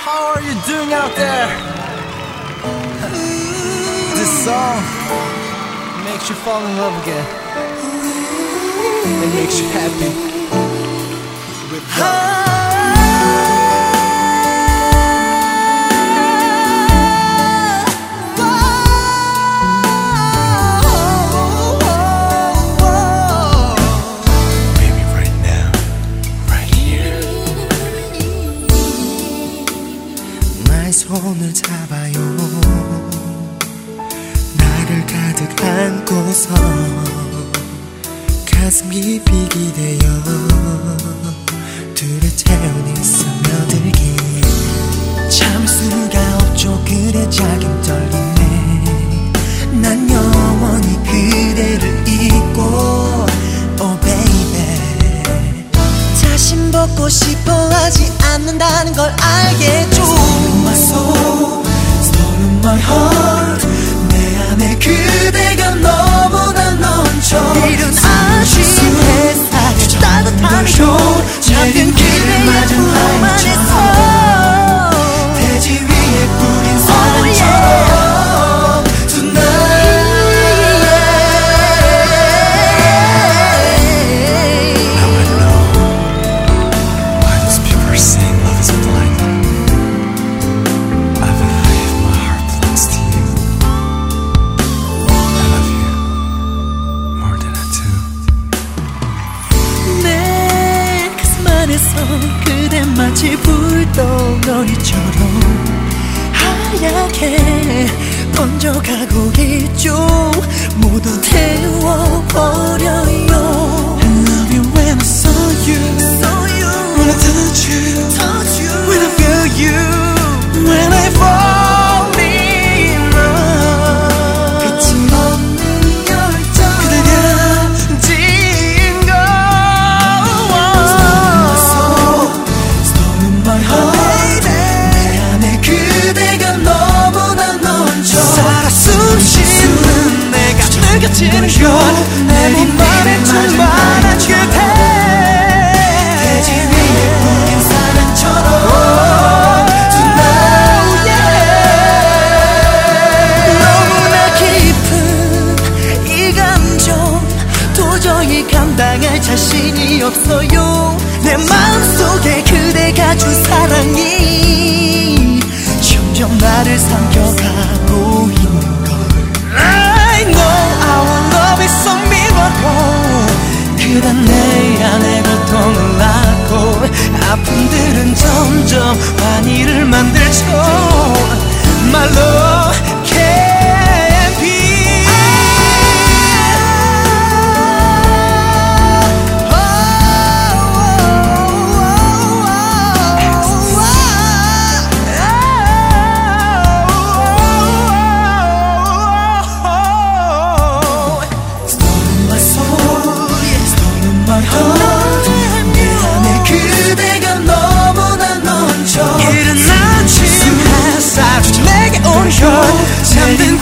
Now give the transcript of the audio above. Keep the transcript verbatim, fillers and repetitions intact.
How are you doing out there? This song makes you fall in love again. It makes you happy with love. 손을 잡아요. 나를 가득 안고서 가슴 깊이 기대어 둘의 체온이 스며들게 참을 수가 없죠. 그대 작은 떨림에 난 영원히 그대를 잊고 Oh baby 자신 벗고 싶어 하지 않는다는 걸 알겠죠. My soul, stolen my heart 내 안에 그대가 너무나 넘쳐 이른 아침 햇살에 따뜻한 손 잠든 그대의 품 안에서 대지 위에 뿌린 사랑처럼 Tonight Now I know why those people are saying love is blind. 그대 마치 불덩어리처럼 하얗게 번져가고 있죠. 모두 태워버려요. I love you when I saw you, when I touch you, when I feel you, when I fall in love. 끝이 없는 열정 그대가 지은 걸 느껴지는 건 내 몸만의 충만한 그대 대지 위에 뿌린 사랑처럼 Tonight yeah. 너무나 깊은 이 감정 도저히 감당할 자신이 없어요. 내 마음속에 그대가 준 사랑이 점점 나를 삼켜가고 있는 걸 I know our love is so miracle. 그댄 내 안에 고통을 낳고 아픔들은 점점 환희를 만들죠. My love can be 잠든